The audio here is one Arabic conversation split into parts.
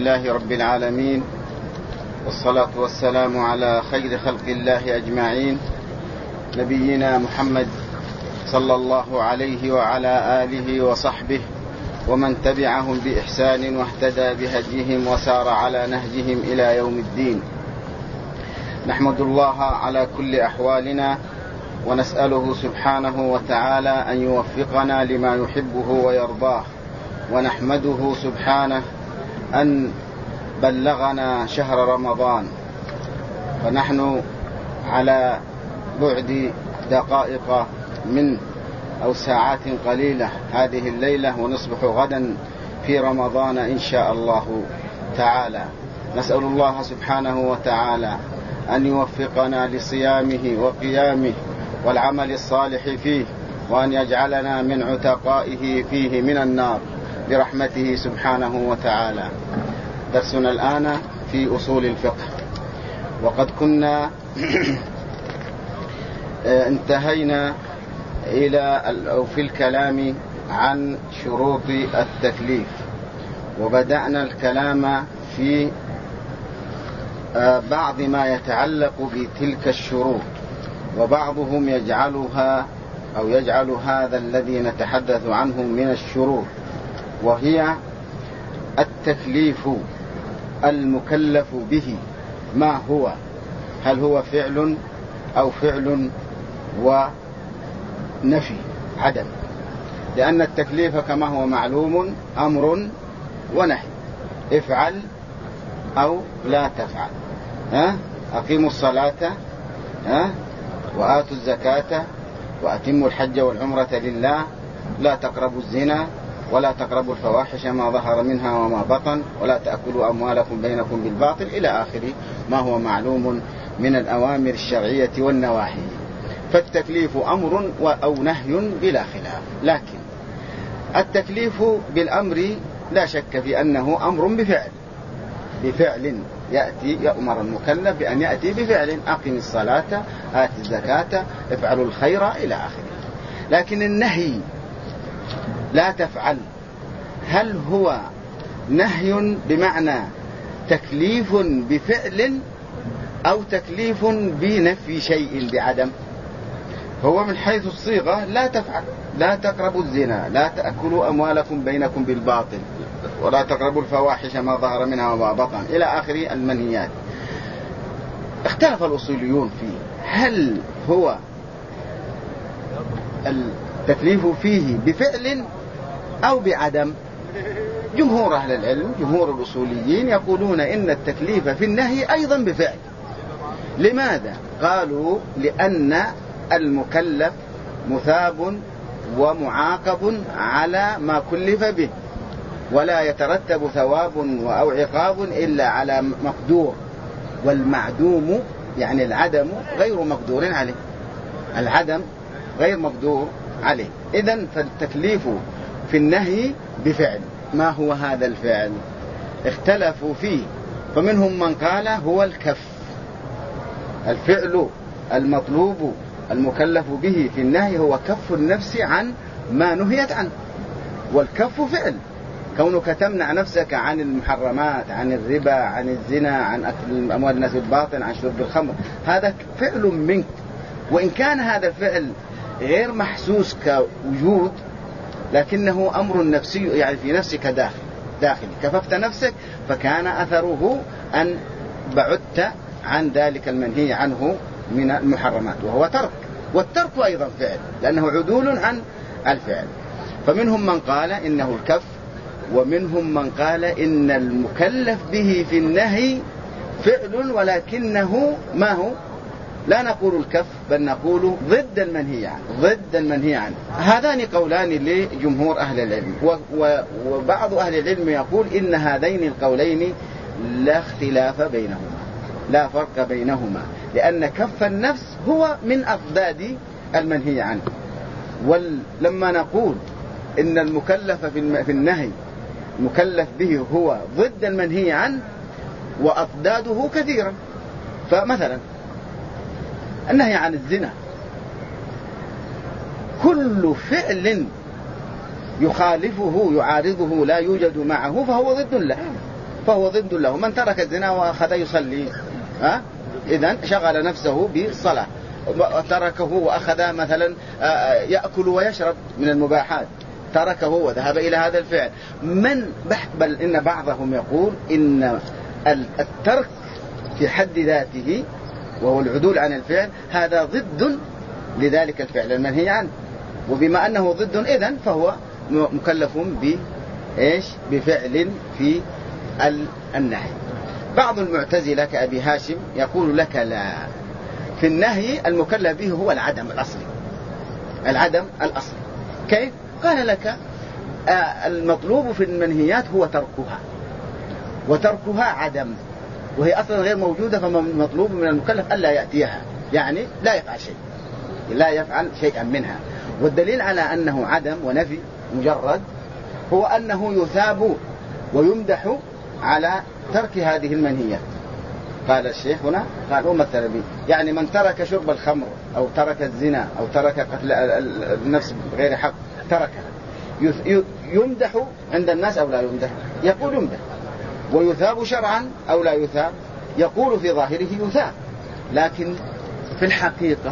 لله رب العالمين، والصلاة والسلام على خير خلق الله أجمعين، نبينا محمد صلى الله عليه وعلى آله وصحبه ومن تبعهم بإحسان واهتدى بهديهم وسار على نهجهم إلى يوم الدين. نحمد الله على كل أحوالنا ونسأله سبحانه وتعالى أن يوفقنا لما يحبه ويرضاه، ونحمده سبحانه أن بلغنا شهر رمضان، فنحن على بعد دقائق من أو ساعات قليلة هذه الليلة، ونصبح غدا في رمضان إن شاء الله تعالى. نسأل الله سبحانه وتعالى أن يوفقنا لصيامه وقيامه والعمل الصالح فيه، وأن يجعلنا من عتقائه فيه من النار برحمته سبحانه وتعالى. درسنا الآن في أصول الفقه، وقد كنا انتهينا في الكلام عن شروط التكليف، وبدأنا الكلام في بعض ما يتعلق بتلك الشروط، وبعضهم يجعل هذا الذي نتحدث عنه من الشروط، وهي التكليف المكلف به ما هو، هل هو فعل أو فعل ونفي عدم، لأن التكليف كما هو معلوم أمر ونهي، افعل أو لا تفعل، أقيموا الصلاة وآتوا الزكاة وأتموا الحج والعمرة لله، لا تقربوا الزنا ولا تقربوا الفواحش ما ظهر منها وما بطن، ولا تأكلوا أموالكم بينكم بالباطل إلى آخر ما هو معلوم من الأوامر الشرعية والنواهي. فالتكليف أمر أو نهي بلا خلاف، لكن التكليف بالأمر لا شك في أنه أمر بفعل يأمر المكلف بأن يأتي بفعل، أقم الصلاة آت الزكاة افعلوا الخير إلى آخره. لكن النهي لا تفعل، هل هو نهي بمعنى تكليف بفعل أو تكليف بنفي شيء بعدم؟ هو من حيث الصيغة لا تفعل، لا تقربوا الزنا، لا تأكلوا أموالكم بينكم بالباطل، ولا تقربوا الفواحش ما ظهر منها وما بطن إلى آخر المنهيات. اختلف الأصوليون فيه، هل هو التكليف فيه بفعل أو بعدم؟ جمهور أهل العلم، جمهور الأصوليين يقولون إن التكليف في النهي أيضا بفعل. لماذا؟ قالوا لأن المكلف مثاب ومعاقب على ما كلف به، ولا يترتب ثواب أو عقاب إلا على مقدور، والمعدوم يعني العدم غير مقدور عليه، العدم غير مقدور عليه. إذن فالتكليف في النهي بفعل. ما هو هذا الفعل؟ اختلفوا فيه، فمنهم من قال هو الكف، الفعل المطلوب المكلف به في النهي هو كف النفس عن ما نهيت عنه، والكف فعل، كونك تمنع نفسك عن المحرمات، عن الربا، عن الزنا، عن أكل أموال الناس بالباطل، عن شرب الخمر، هذا فعل منك، وإن كان هذا الفعل غير محسوس كوجود، لكنه أمر نفسي، يعني في نفسك داخل كففت نفسك، فكان أثره أن بعدت عن ذلك المنهي عنه من المحرمات، وهو ترك، والترك أيضا فعل لأنه عدول عن الفعل. فمنهم من قال إنه الكف، ومنهم من قال إن المكلف به في النهي فعل، ولكنه ما هو، لا نقول الكف بل نقول ضد المنهي عنه. هذان قولان لجمهور أهل العلم، وبعض أهل العلم يقول إن هذين القولين لا اختلاف بينهما، لا فرق بينهما، لأن كف النفس هو من أضداد المنهي عنه. ولما نقول إن المكلف في النهي مكلف به هو ضد المنهي عنه، وأضداده كثيرا. فمثلا النهي عن الزنا، كل فعل يخالفه يعارضه لا يوجد معه فهو ضد له، فهو ضد له. من ترك الزنا وأخذ يصلي إذن شغل نفسه بالصلاة، وتركه وأخذ مثلا يأكل ويشرب من المباحات، تركه وذهب إلى هذا الفعل. بل إن بعضهم يقول إن الترك في حد ذاته وهو العدول عن الفعل هذا ضد لذلك الفعل المنهي عنه، وبما أنه ضد إذن فهو مكلف بفعل في النهي. بعض المعتزلة كأبي هاشم يقول لك لا، في النهي المكلف به هو العدم الأصلي. العدم الأصلي كيف؟ قال لك المطلوب في المنهيات هو تركها، وتركها عدم، وهي أصلا غير موجودة، فمطلوب من المكلف ألا يأتيها، يعني لا يفعل شيء، لا يفعل شيئا منها. والدليل على أنه عدم ونفي مجرد هو أنه يثاب ويمدح على ترك هذه المنهيات. قال الشيخ هنا قال ومثل به، يعني من ترك شرب الخمر أو ترك الزنا أو ترك قتل النفس بغير حق تركها، يمدح عند الناس أو لا يمدح؟ يقول يمدح. ويثاب شرعا أو لا يثاب؟ يقول في ظاهره يثاب، لكن في الحقيقة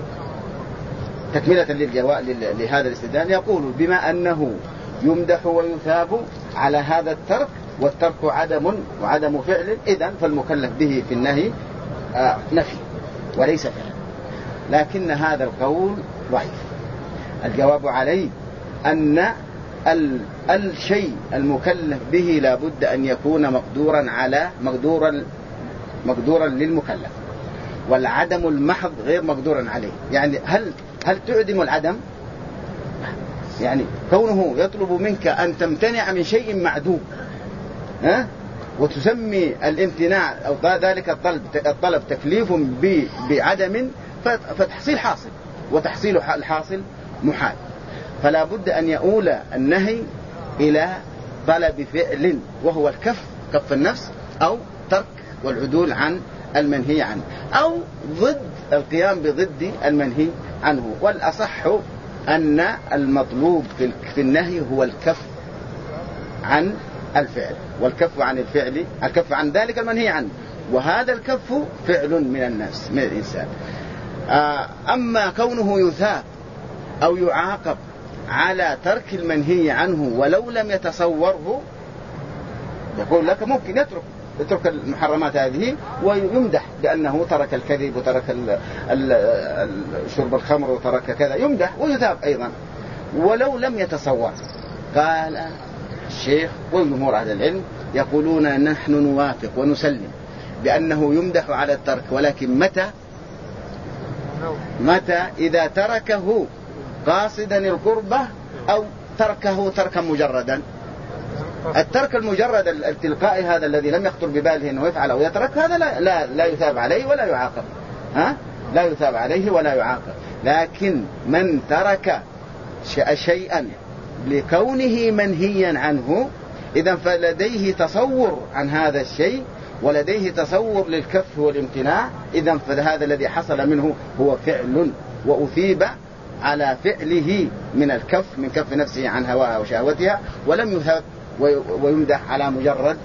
تكملة لهذا الاستدلال يقول بما أنه يمدح ويثاب على هذا الترك، والترك عدم وعدم فعل، إذن فالمكلف به في النهي نفي وليس فعل. لكن هذا القول ضعيف. الجواب عليه أن الشيء المكلف به لا بد أن يكون مقدورا للمكلف، والعدم المحض غير مقدورا عليه. يعني هل تعدم العدم؟ يعني كونه يطلب منك أن تمتنع من شيء معدوم وتسمي الامتناع أو ذلك الطلب تكليف بعدم، فتحصيل حاصل، وتحصيل الحاصل محال. فلا بد أن يؤول النهي إلى طلب فعل، وهو كف النفس، أو ترك والعدول عن المنهي عنه، أو ضد القيام بضد المنهي عنه. والأصح أن المطلوب في النهي هو الكف عن الفعل، والكف عن الفعل، الكف عن ذلك المنهي عنه، وهذا الكف فعل من النفس، من الإنسان. أما كونه يثاب أو يعاقب على ترك المنهي عنه ولو لم يتصوره، يقول لك ممكن يترك المحرمات هذه ويمدح بأنه ترك الكذب وترك شرب الخمر وترك كذا، يمدح ويثاب أيضا ولو لم يتصور. قال الشيخ وجمهور أهل العلم يقولون نحن نوافق ونسلم بأنه يمدح على الترك، ولكن متى إذا تركه قاصدا القربة أو تركه تركا مجردا. الترك المجرد التلقائي هذا الذي لم يخطر بباله أنه يفعل أو يترك، هذا لا يثاب عليه ولا يعاقب، لا يثاب عليه ولا يعاقب. لكن من ترك شيئا لكونه منهيا عنه، إذن فلديه تصور عن هذا الشيء ولديه تصور للكف والامتناع، إذن فهذا الذي حصل منه هو فعل، وأثيب على فعله من الكف، من كف نفسه عن هواها وشهوتها، ولم يثاب ويمدح على مجرد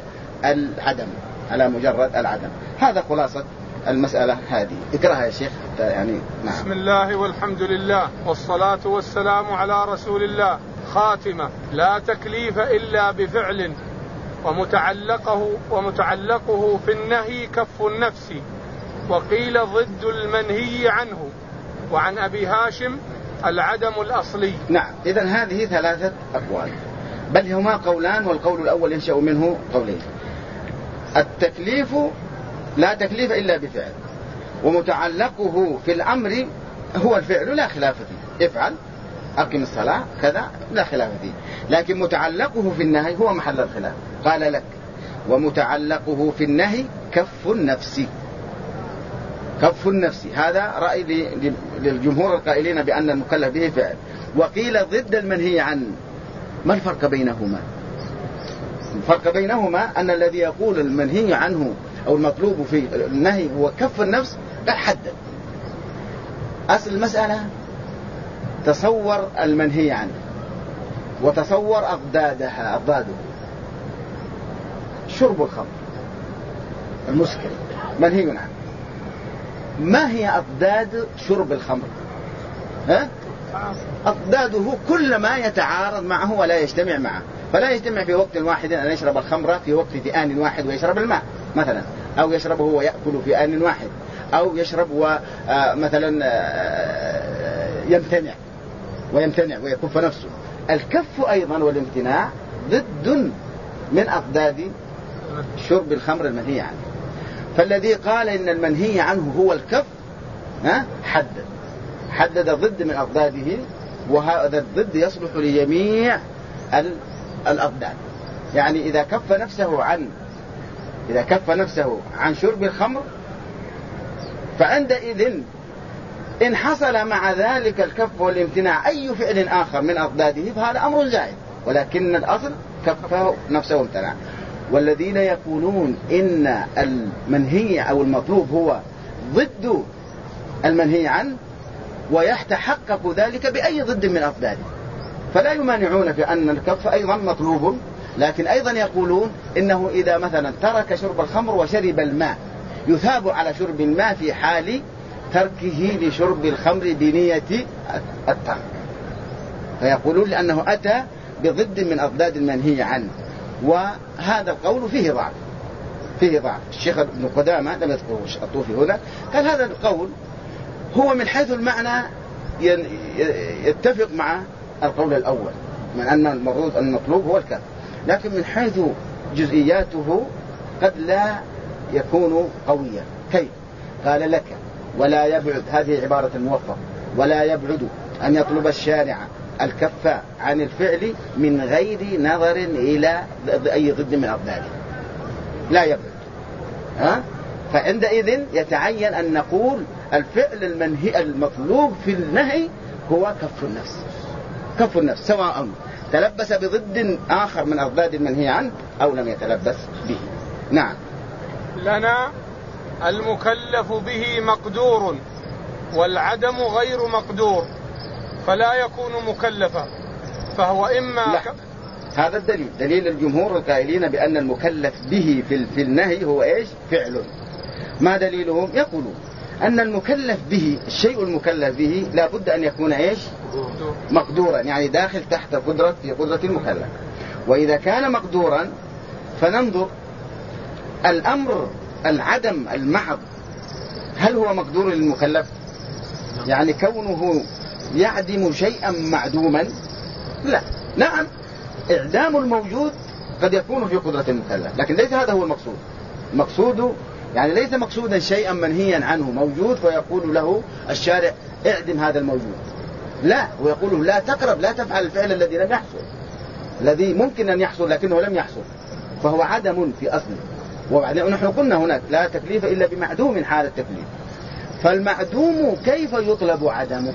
العدم. هذا خلاصة المسألة هذه. اقرأها يا شيخ يعني. نعم. بسم الله والحمد لله والصلاة والسلام على رسول الله. خاتمة: لا تكليف إلا بفعل، ومتعلقه في النهي كف النفس، وقيل ضد المنهي عنه. وعن أبي هاشم العدم الأصلي. نعم. إذن هذه ثلاثة أقوال، بل هما قولان، والقول الأول ينشأ منه قولين. التكليف لا تكليف إلا بفعل، ومتعلقه في الأمر هو الفعل لا خلاف فيه، افعل أقم الصلاة كذا لا خلاف فيه. لكن متعلقه في النهي هو محل الخلاف. قال لك ومتعلقه في النهي كف النفس. كف النفس هذا رأي للجمهور القائلين بأن المكلف به فعل. وقيل ضد المنهي عنه. ما الفرق بينهما؟ الفرق بينهما أن الذي يقول المنهي عنه أو المطلوب في النهي هو كف النفس لا حدد. أصل المسألة تصور المنهي عنه وتصور أضداده: شرب الخمر المسكر منهي عنه. ما هي أضداد شرب الخمر؟ أضداده كل ما يتعارض معه ولا يجتمع معه. فلا يجتمع في وقت واحد أن يشرب الخمر في آن واحد ويشرب الماء مثلا، أو يشربه ويأكل في آن واحد، أو يشرب ومثلا يمتنع ويكف نفسه. الكف أيضا والامتناع ضد من أضداد شرب الخمر المنهي عنه. فالذي قال إن المنهي عنه هو الكف حدد ضد من أضداده، وهذا الضد يصلح لجميع الأضداد. يعني إذا كف نفسه عن شرب الخمر، فعندئذ إن حصل مع ذلك الكف والامتناع أي فعل آخر من أضداده فهذا أمر زائد، ولكن الأصل كف نفسه وامتنع. والذين يقولون إن المنهي أو المطلوب هو ضد المنهي عنه ويتحقق ذلك بأي ضد من أضداده، فلا يمانعون في أن الكف أيضا مطلوب، لكن أيضا يقولون إنه إذا مثلا ترك شرب الخمر وشرب الماء يثاب على شرب الماء في حال تركه لشرب الخمر بنية الترك، فيقولون لأنه أتى بضد من أضداد المنهي عنه. وهذا القول فيه ضعف. الشيخ ابن قدامة لم يذكره الطوفي هنا، قال هذا القول هو من حيث المعنى يتفق مع القول الأول من أن المطلوب هو الكف، لكن من حيث جزئياته قد لا يكون قويا. كيف؟ قال لك ولا يبعد، هذه عبارة الموفق، ولا يبعد أن يطلب الشارع الكف عن الفعل من غير نظر إلى أي ضد من أضداده، لا يبعد. فعندئذ يتعين أن نقول الفعل المنهي المطلوب في النهي هو كف النفس سواء تلبس بضد آخر من أضداد المنهي عنه أو لم يتلبس به. نعم. لنا المكلف به مقدور والعدم غير مقدور فلا يكون مكلفا، فهو إما هذا دليل الجمهور القائلين بأن المكلف به في النهي هو إيش؟ فعل. ما دليلهم؟ يقولون أن المكلف به، الشيء المكلف به لا بد أن يكون إيش؟ مقدورا، يعني داخل تحت في قدرة المكلف. وإذا كان مقدورا فننظر الأمر العدم المحض هل هو مقدور للمكلف؟ يعني كونه يعدم شيئا معدوما؟ لا. نعم، إعدام الموجود قد يكون في قدرة المكلف، لكن ليس هذا هو المقصود. يعني ليس مقصودا شيئا منهيا عنه موجود فيقول له الشارع اعدم هذا الموجود، لا، ويقول له لا تقرب، لا تفعل الفعل الذي لم يحصل، الذي ممكن أن يحصل لكنه لم يحصل، فهو عدم في أصله. وبعدين نحن قلنا هناك لا تكليف إلا بمعدوم حال التكليف. فالمعدوم كيف يطلب عدمه؟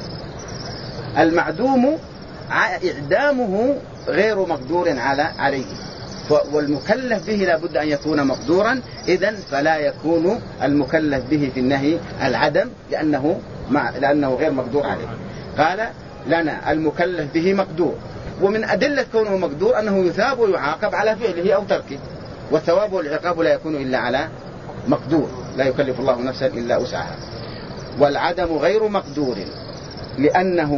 المعدوم إعدامه غير مقدور عليه، والمكلف به لا بد أن يكون مقدورا، إذن فلا يكون المكلف به في النهي العدم لأنه غير مقدور عليه. قال لنا المكلف به مقدور، ومن أدلة كونه مقدور أنه يثاب ويعاقب على فعله أو تركه، والثواب والعقاب لا يكون إلا على مقدور، لا يكلف الله نفسا إلا وسعها. والعدم غير مقدور لأنه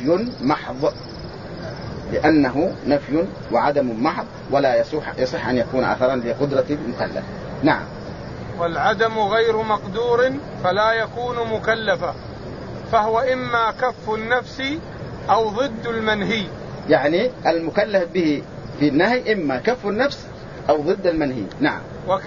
نفي وعدم محض، ولا يصح أن يكون أثرا لقدرة المكلف. نعم. والعدم غير مقدور فلا يكون مكلفا، فهو إما كف النفس أو ضد المنهي. يعني المكلف به في النهي إما كف النفس أو ضد المنهي. نعم.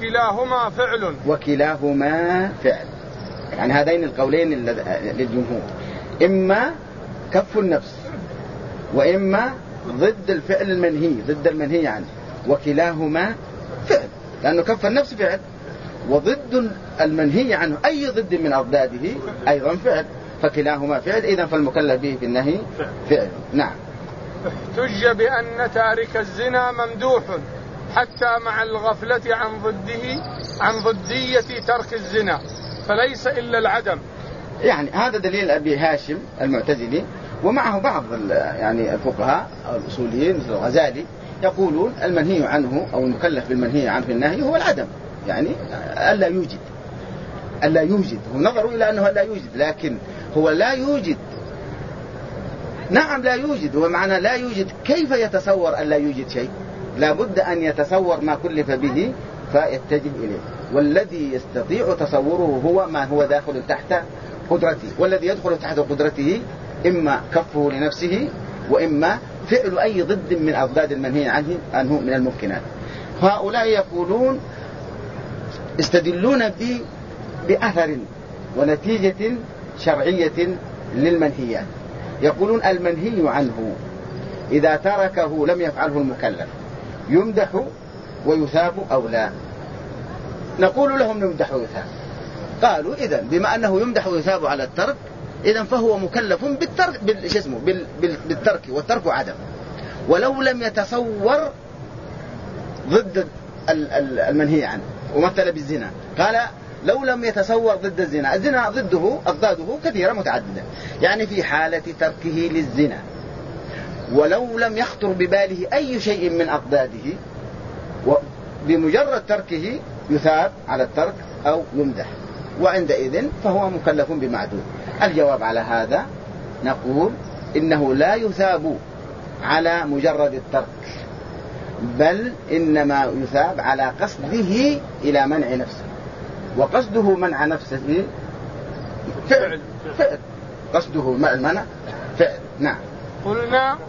وكلاهما فعل. يعني هذين القولين للجمهور، إما كف النفس وإما ضد الفعل المنهي عنه، وكلاهما فعل، لأنه كف النفس فعل، وضد المنهي عنه أي ضد من أضداده أيضا فعل، فكلاهما فعل، إذن فالمكلف به في النهي فعل. نعم. احتج بأن تارك الزنا ممدوح حتى مع الغفلة عن ضدية ترك الزنا، فليس إلا العدم. يعني هذا دليل أبي هاشم المعتزلي، ومعه بعض يعني الفقهاء أو الأصوليين مثل الغزالي يقولون المنهي عنه أو المكلف بالمنهي عنه في النهي هو العدم، يعني ألا يوجد. هم نظروا إلى أنه لا يوجد، لكن هو لا يوجد. نعم لا يوجد، ومعنى لا يوجد كيف يتصور أن لا يوجد شيء؟ لابد أن يتصور ما كلف به فيتجه إليه، والذي يستطيع تصوره هو ما هو داخل تحت قدرته، والذي يدخل تحت قدرته إما كفه لنفسه وإما فعل أي ضد من أضداد المنهي عنه من الممكنات. هؤلاء يقولون استدلون بأثر ونتيجة شرعية للمنهيات. يقولون المنهي عنه إذا تركه لم يفعله المكلف يمدح ويثاب أو لا؟ نقول لهم يمدح ويثاب. قالوا إذن بما أنه يمدح ويثاب على الترك إذن فهو مكلف بالترك بالترك، والترك عدم. ولو لم يتصور ضد المنهي عنه، ومثل بالزنا قال لو لم يتصور ضد الزنا، الزنا ضده أضداده كثيرة متعددة، يعني في حالة تركه للزنا ولو لم يخطر بباله أي شيء من أضداده بمجرد تركه يثاب على الترك أو يمدح، وعندئذ فهو مكلف بمعدود. الجواب على هذا نقول إنه لا يثاب على مجرد الترك، بل إنما يثاب على قصده إلى منع نفسه، وقصده منع نفسه فعل. قصده المنع فعل. نعم. قلنا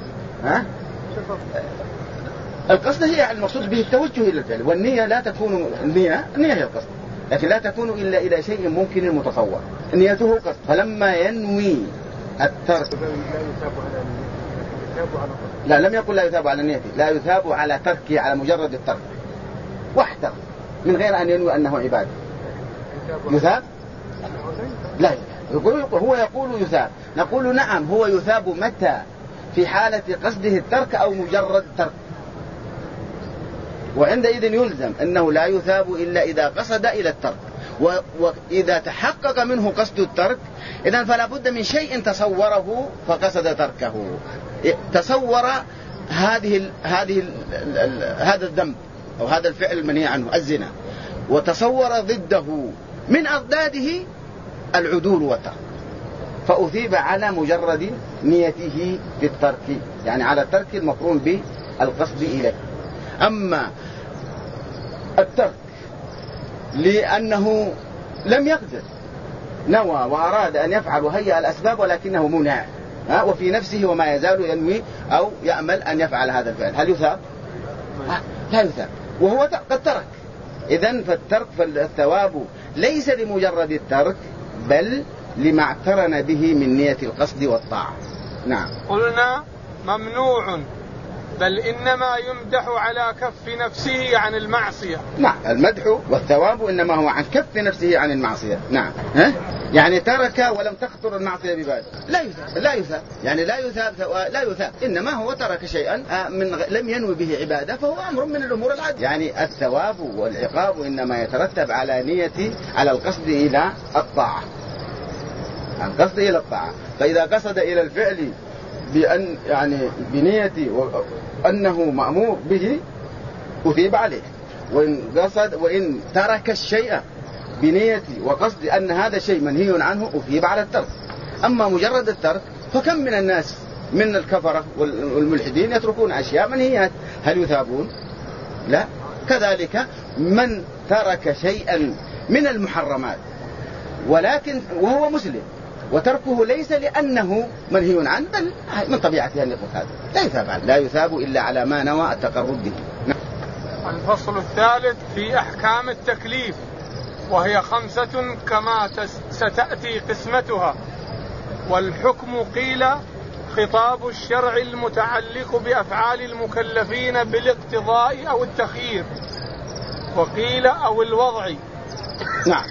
القصد هي المقصود به التوجه إلى الفعل، والنية لا تكون النية هي القصد، لكن لا تكون إلا إلى شيء ممكن متصور. نيته قصد، فلما ينوي الترك لا لم يقل لا يثاب على نيته، لا يثاب على تركه على مجرد الترك وحده من غير أن ينوي أنه عبادة. يثاب؟ لا يثاب. هو يقول يثاب، نقول نعم هو يثاب متى؟ في حالة قصده الترك أو مجرد ترك، وعندئذ يلزم أنه لا يثاب إلا إذا قصد إلى الترك، وإذا تحقق منه قصد الترك إذن فلا بد من شيء تصوره فقصد تركه. تصور هذا الذنب أو هذا الفعل المنهي عنه الزنا، وتصور ضده من أضداده العدول والترك، فأثيب على مجرد نيته في الترك، يعني على الترك المقرون بالقصد إليه. أما الترك لأنه لم يقدر، نوى وأراد أن يفعل وهيأ الأسباب ولكنه منع وفي نفسه وما يزال ينوي أو يأمل أن يفعل هذا الفعل، هل يثاب؟ لا يثاب، وهو قد ترك. إذن فالثواب ليس لمجرد الترك بل لما اقترن به من نية القصد والطاعة. نعم. قلنا ممنوع، بل إنما يمدح على كف نفسه عن المعصية. نعم، المدح والثواب إنما هو عن كف نفسه عن المعصية. نعم. يعني ترك ولم تخطر المعصية بباله لا يثاب، يعني لا يثاب، إنما هو ترك شيئا لم ينوي به عبادة، فهو أمر من الأمور العادية. يعني الثواب والعقاب إنما يترتب على القصد إلى الطاعة، القصد إلى الطاعة. فإذا قصد إلى الفعل بأن يعني بنية أنه مأمور به أثيب عليه، وإن ترك الشيء بنية وقصد أن هذا شيء منهي عنه أثيب على الترك. أما مجرد الترك فكم من الناس من الكفرة والملحدين يتركون أشياء منهيات، هل يثابون؟ لا. كذلك من ترك شيئا من المحرمات ولكن وهو مسلم وتركه ليس لأنه منهي عنه بل من طبيعته أن يترك هذا، لا يثاب إلا على ما نوى التقرب به. الفصل الثالث في أحكام التكليف، وهي 5 كما ستأتي قسمتها. والحكم قيل خطاب الشرع المتعلق بأفعال المكلفين بالاقتضاء أو التخيير، وقيل أو الوضع. نعم.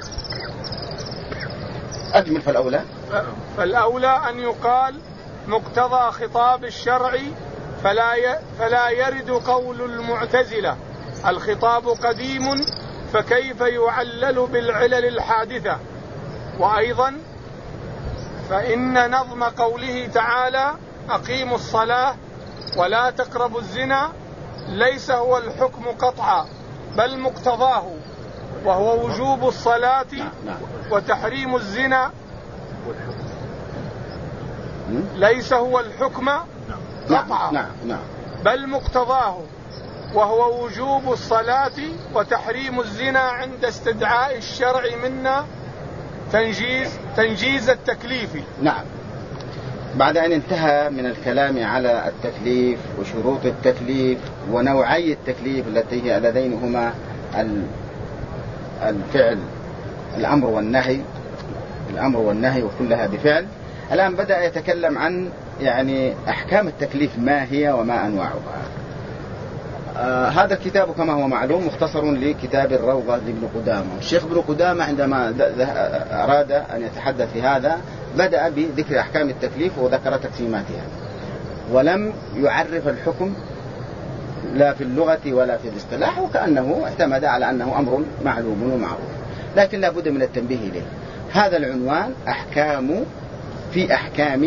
أجمل. فالأولى أن يقال مقتضى خطاب الشرع، فلا يرد قول المعتزلة الخطاب قديم فكيف يعلل بالعلل الحادثة. وأيضا فإن نظم قوله تعالى أقيموا الصلاة ولا تقربوا الزنا ليس هو الحكم قطعا بل مقتضاه، وهو وجوب الصلاة وتحريم الزنا. ليس هو الحكم قطعا بل مقتضاه، وهو وجوب الصلاة وتحريم الزنا عند استدعاء الشرع منا تنجيز التكليف. نعم. بعد أن انتهى من الكلام على التكليف وشروط التكليف ونوعي التكليف التي هي اللذين هما الفعل الأمر والنهي وكلها بفعل، الآن بدأ يتكلم عن يعني أحكام التكليف ما هي وما أنواعها. هذا الكتاب كما هو معلوم مختصر لكتاب الروضة لابن قدامة. الشيخ ابن قدامة عندما أراد أن يتحدث في هذا بدأ بذكر أحكام التكليف وذكر تقسيماتها، ولم يعرف الحكم لا في اللغة ولا في الاصطلاح، وكأنه اعتمد على أنه أمر معلوم ومعروف، لكن لا بد من التنبيه إليه. هذا العنوان في أحكام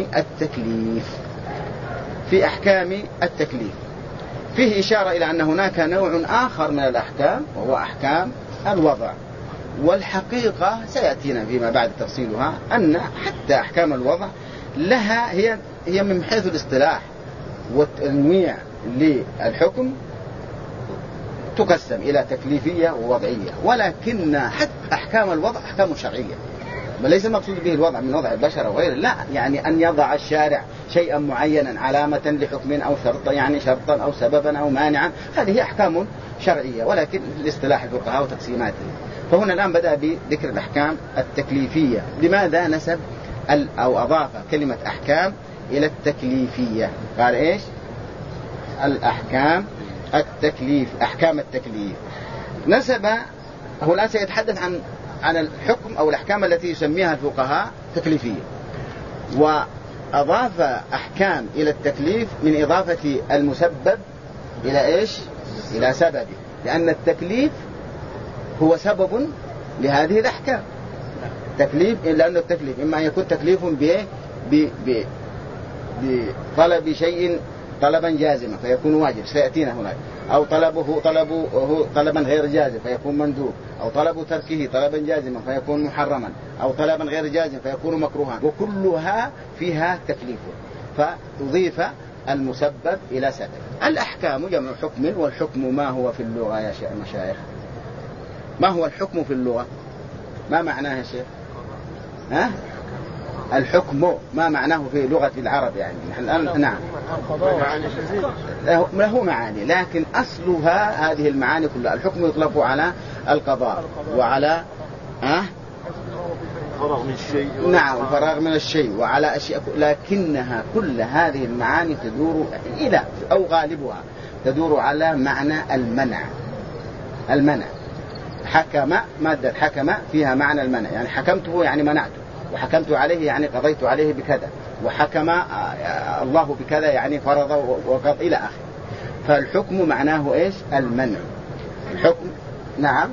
التكليف فيه إشارة إلى أن هناك نوع آخر من الأحكام وهو أحكام الوضع، والحقيقة سيأتينا فيما بعد تفصيلها أن حتى أحكام الوضع لها هي من حيث الاصطلاح والتنويع للحكم تقسم إلى تكليفية ووضعية، ولكن حتى أحكام الوضع أحكام شرعية، وليس المقصود به الوضع من وضع البشر أو غيره، لا، يعني أن يضع الشارع شيئا معينا علامة لحكم أو شرطا، يعني شرطا أو سببا أو مانعا، هذه أحكام شرعية، ولكن الاصطلاح الفقهاء وتقسيماته. فهنا الآن بدأ بذكر الأحكام التكليفية. لماذا نسب أو أضاف كلمة أحكام إلى التكليفية؟ قال إيش؟ أحكام التكليف نسب. هو الآن سيتحدث عن الحكم أو الأحكام التي يسميها الفقهاء تكليفية، وأضاف أحكام إلى التكليف من إضافة المسبب إلى إيش؟ إلى سببه، لأن التكليف هو سبب لهذه الأحكام. لأن التكليف إما أن يكون تكليف بطلب شيء طلبا جازما فيكون واجب سيأتينا هناك، أو طلبه طلبا غير جازم فيكون مندوب، أو طلب تركه طلبا جازما فيكون محرما، أو طلبا غير جازم فيكون مكروها، وكلها فيها تكليف، فأضيف المسبب إلى سبب. الأحكام جمع حكم، والحكم ما هو في اللغة يا مشايخ؟ ما هو الحكم في اللغة؟ ما معناه يا شيخ؟ الحكم ما معناه في لغة العرب؟ يعني الآن نعم له معاني، لكن أصلها هذه المعاني كلها. الحكم يطلق على القضاء وعلى الفراغ من الشيء، نعم الفراغ من الشيء، وعلى أشياء، لكنها كل هذه المعاني تدور إلى أو غالبها تدور على معنى المنع. حكم، مادة حكم فيها معنى المنع، يعني حكمته يعني منعته، وحكمت عليه يعني قضيت عليه بكذا، وحكم الله بكذا يعني فرض وقضى إلى آخره. فالحكم معناه إيش؟ المنع. الحكم نعم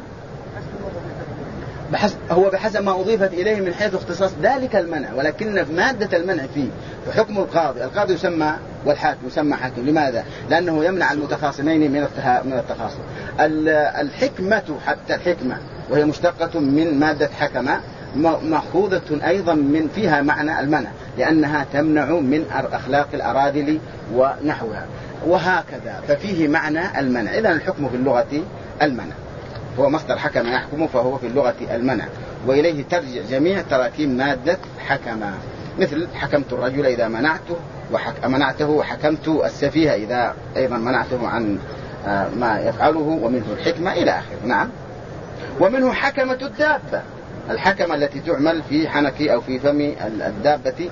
هو بحسب ما أضيفت إليه من حيث اختصاص ذلك المنع، ولكن مادة المنع فيه. فحكم القاضي يسمى، والحاكم يسمى حاكم. لماذا؟ لأنه يمنع المتخاصمين من التخاصم. الحكمة، حتى الحكمة وهي مشتقة من مادة حكم، مأخوذة أيضا من فيها معنى المنع، لأنها تمنع من أخلاق الأراذل ونحوها، وهكذا ففيه معنى المنع. إذن الحكم في اللغة المنع، هو مصدر حكم يحكم، فهو في اللغة المنع، وإليه ترجع جميع تراكيب مادة حكم، مثل حكمت الرجل إذا منعته، وحكمت السفيه إذا أيضا منعته عن ما يفعله، ومنه الحكمة إلى آخر. نعم. ومنه حكمة الدابة، الحكمة التي تعمل في حنك أو في فم الدابة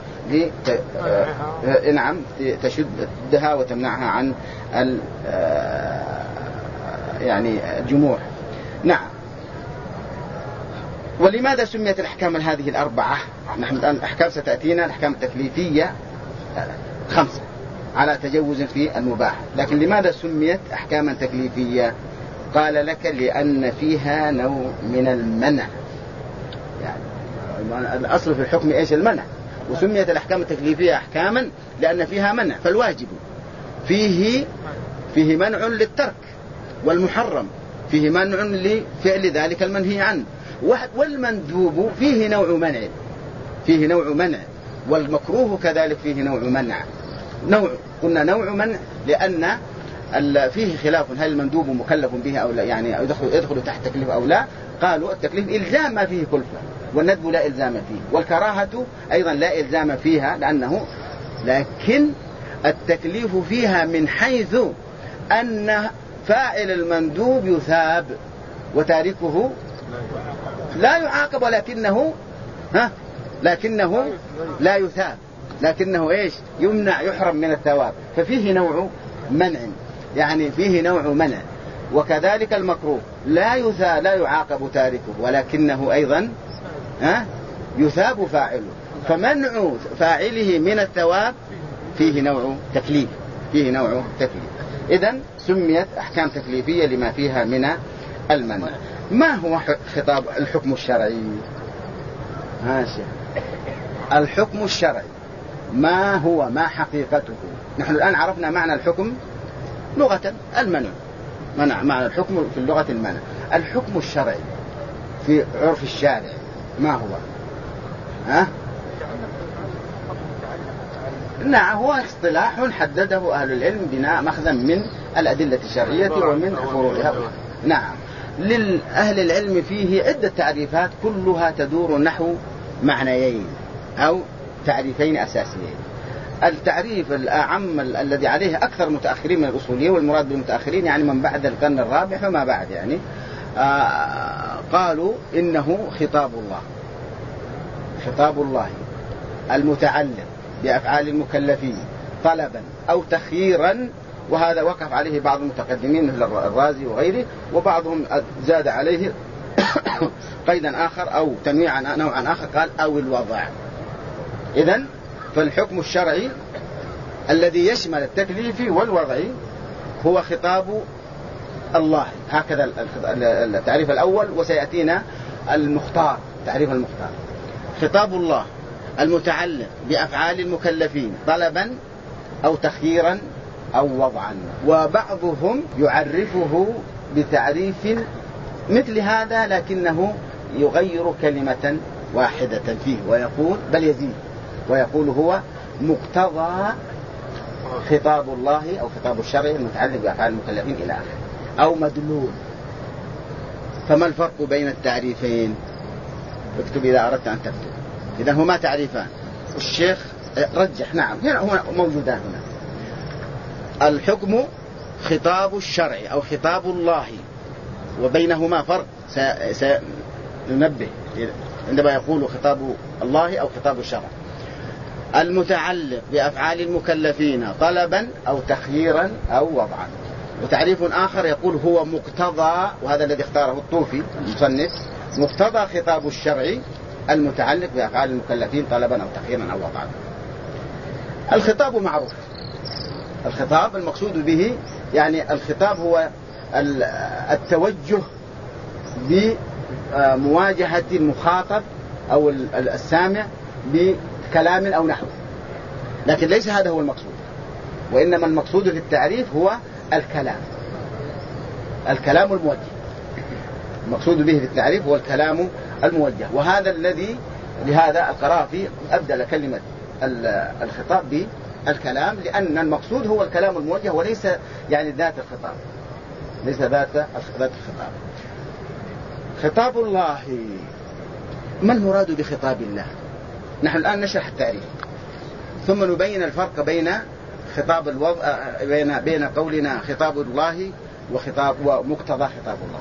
نعم تشدها وتمنعها عن يعني الجموع. نعم. ولماذا سميت الأحكام هذه الأربعة؟ نحن الآن الأحكام ستأتينا، الأحكام التكليفية 5 على تجوز في المباح، لكن لماذا سميت أحكاما تكليفية؟ قال لك لأن فيها نوع من المنع، يعني الأصل في الحكم إيش؟ المنع، وسميت الأحكام التكليفية أحكاما لأن فيها منع. فالواجب فيه فيه منع للترك، والمحرم فيه منع لفعل ذلك المنهي عنه، والمندوب فيه نوع منع، والمكروه كذلك فيه نوع منع. قلنا نوع منع لأن فيه خلاف هل المندوب مكلف به أو لا، يعني يدخل تحت تكليف أو لا. قالوا التكليف إلزام ما فيه كلفة، والندب لا إلزام فيه، والكراهة أيضا لا إلزام فيها، لكن التكليف فيها من حيث أن فاعل المندوب يثاب وتاركه لا يعاقب، لكنه لا يثاب، لكنه إيش؟ يمنع، يحرم من الثواب. ففيه نوع منع، يعني فيه نوع منع. وكذلك المكروه لا يعاقب تاركه، ولكنه أيضا يثاب فاعله. فمنع فاعله من الثواب فيه نوع تكليف، إذن سميت أحكام تكليفية لما فيها من المنع. ما هو خطاب الحكم الشرعي؟ الحكم الشرعي ما هو، ما حقيقته؟ نحن الآن عرفنا معنى الحكم لغة المنع، معنى الحكم في اللغة المنع. الحكم الشرعي في عرف الشارع ما هو؟ نعم، هو اصطلاح حدده أهل العلم بناء مخزن من الأدلة الشرعية ومن فروعها. نعم، للأهل العلم فيه عدة تعريفات كلها تدور نحو معنيين أو تعريفين أساسيين. التعريف الأعم الذي عليه أكثر متأخرين من الأصولية، والمراد بالمتأخرين يعني من بعد القرن الرابع وما بعد، يعني قالوا إنه خطاب الله المتعلق بأفعال المكلفين طلبا أو تخييرا. وهذا وقف عليه بعض المتقدمين مثل الرازي وغيره، وبعضهم زاد عليه قيدا آخر أو نوعا آخر، قال أو الوضع. إذن فالحكم الشرعي الذي يشمل التكليفي والوضعي هو خطاب الله، هكذا التعريف الأول، وسيأتينا تعريف المختار. خطاب الله المتعلق بأفعال المكلفين طلبا أو تخييرا أو وضعا. وبعضهم يعرفه بتعريف مثل هذا لكنه يغير كلمة واحدة فيه ويقول بل يزيد ويقول هو مقتضى خطاب الله أو خطاب الشرع المتعلق بأفعال المكلفين إلى آخره، أو مدلول. فما الفرق بين التعريفين؟ اكتب إذا أردت أن تكتب. إذا هما تعريفان، الشيخ رجح. نعم، هنا هو موجودان هنا. الحكم خطاب الشرع أو خطاب الله، وبينهما فرق سننبه عندما يقول خطاب الله أو خطاب الشرع. المتعلق بأفعال المكلفين طلبا أو تخييرا أو وضعا. وتعريف آخر يقول هو مقتضى، وهذا الذي اختاره الطوفي المصنف، مقتضى خطاب الشرع المتعلق بأفعال المكلفين طلبا أو تخييرا أو وضعا. الخطاب معروف، الخطاب المقصود به يعني الخطاب هو التوجه بمواجهة المخاطب أو السامع بكلام أو نحو، لكن ليس هذا هو المقصود، وإنما المقصود في التعريف هو الكلام الموجه. المقصود به في التعريف هو الكلام الموجه، وهذا الذي لهذا القرافي أبدل كلمة الخطاب بالكلام، لأن المقصود هو الكلام الموجه وليس يعني ذات الخطاب، ليس ذات الخطاب. خطاب الله، ما المراد بخطاب الله؟ نحن الآن نشرح التعريف ثم نبين الفرق بين خطاب الوضع بين قولنا خطاب الله ومقتضى خطاب الله.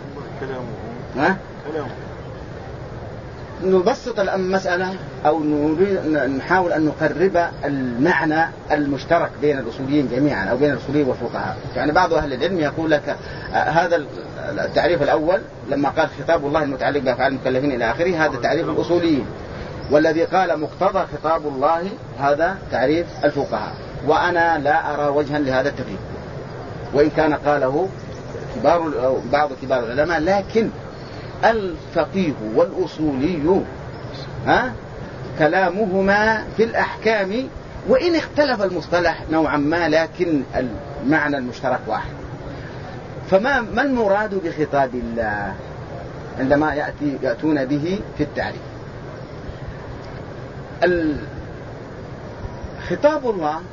نبسط المسألة أو نحاول أن نقرب المعنى المشترك بين الأصوليين جميعا أو بين الأصوليين والفقهاء. يعني بعض أهل العلم يقول لك هذا التعريف الأول لما قال خطاب الله المتعلق بأفعال المكلفين إلى آخره هذا تعريف الأصوليين، والذي قال مقتضى خطاب الله هذا تعريف الفقهاء. وأنا لا أرى وجها لهذا التفريق، وإن كان قاله بعض كبار العلماء، لكن الفقيه والأصولي كلامهما في الأحكام وإن اختلف المصطلح نوعا ما، لكن المعنى المشترك واحد. فما المراد بخطاب الله عندما يأتون به في التعريف؟ خطاب الله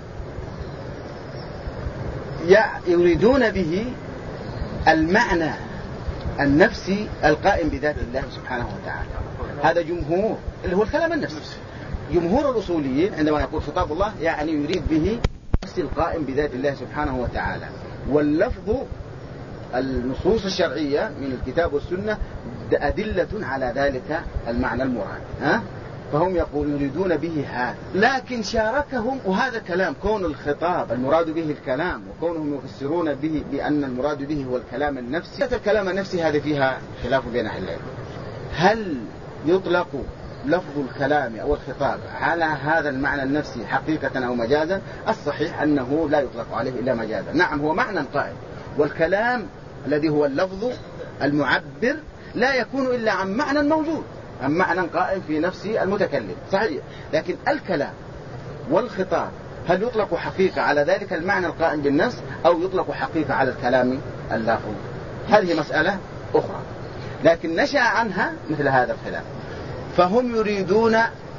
يريدون به المعنى النفسي القائم بذات الله سبحانه وتعالى. هذا جمهور اللي هو الكلام النفسي. جمهور الأصوليين عندما يقول خطاب الله يعني يريد به النفس القائم بذات الله سبحانه وتعالى. واللفظ النصوص الشرعية من الكتاب والسنة أدلة على ذلك المعنى المراد. فهم يريدون به هذا، لكن شاركهم وهذا كلام كون الخطاب المراد به الكلام، وكونهم يفسرون به بأن المراد به هو الكلام النفسي. الكلام النفسي هذه فيها خلاف بين أهل العلم، هل يطلق لفظ الكلام أو الخطاب على هذا المعنى النفسي حقيقة أو مجازا؟ الصحيح أنه لا يطلق عليه إلا مجازا. نعم هو معنى قائم، والكلام الذي هو اللفظ المعبر لا يكون إلا عن معنى موجود، عن معنى قائم في نفس المتكلم، صحيح. لكن الكلام والخطاب هل يطلق حقيقة على ذلك المعنى القائم بالنفس أو يطلق حقيقة على الكلام اللافظ؟ هذه مسألة أخرى، لكن نشأ عنها مثل هذا الخلاف. فهم يريدون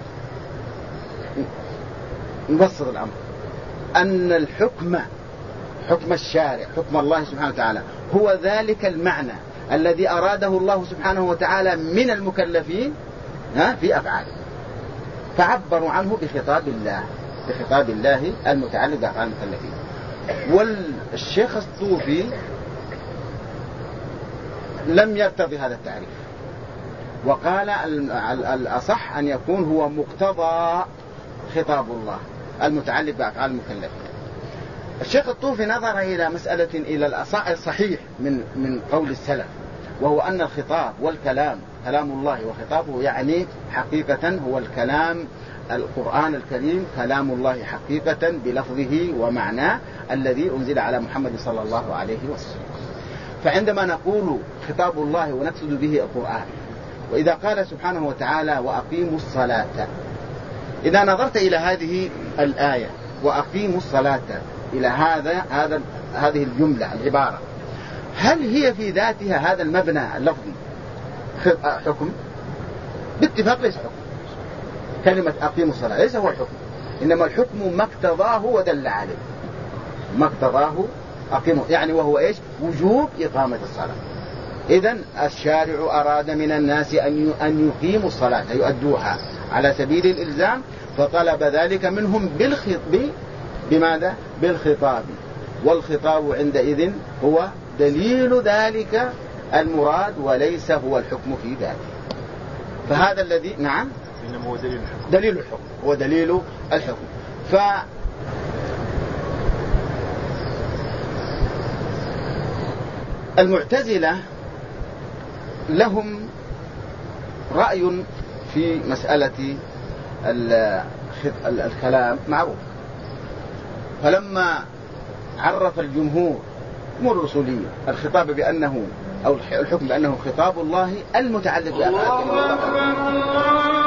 نبسط الأمر أن الحكم، حكم الشارع، حكم الله سبحانه وتعالى، هو ذلك المعنى الذي أراده الله سبحانه وتعالى من المكلفين في أفعاله، فعبروا عنه بخطاب الله، بخطاب الله المتعلق بأفعال المكلفين. والشيخ الطوفي لم يرتضي هذا التعريف، وقال الأصح أن يكون هو مقتضى خطاب الله المتعلق بأفعال المكلفين. الشيخ الطوفي نظر إلى مسألة إلى الصحيح من قول السلف، وهو أن الخطاب والكلام كلام الله وخطابه يعني حقيقة هو الكلام القرآن الكريم كلام الله حقيقة بلفظه ومعناه الذي أنزل على محمد صلى الله عليه وسلم. فعندما نقول خطاب الله ونقصد به القرآن، وإذا قال سبحانه وتعالى وأقيموا الصلاة، إذا نظرت إلى هذه الآية وأقيموا الصلاة إلى هذه الجملة العبارة، هل هي في ذاتها هذا المبنى اللفظي حكم؟ باتفاق ليس حكم. كلمة أقيموا الصلاة ليس هو الحكم، إنما الحكم ما اقتضاه ودل عليه، ما اقتضاه أقيموا يعني وهو إيش؟ وجوب إقامة الصلاة. إذن الشارع أراد من الناس أن يقيموا الصلاة يؤدوها على سبيل الإلزام، فطلب ذلك منهم بماذا؟ بالخطاب. والخطاب عندئذ هو دليل ذلك المراد وليس هو الحكم في ذاته. فهذا الذي نعم إنما هو دليل الحكم، دليل الحكم هو دليل الحكم. فالمعتزلة لهم رأي في مسألة الكلام معروف، فلما عرف الجمهور الأصوليين الخطاب بأنه أو الحكم بأنه خطاب الله المتعلق بأفعال الله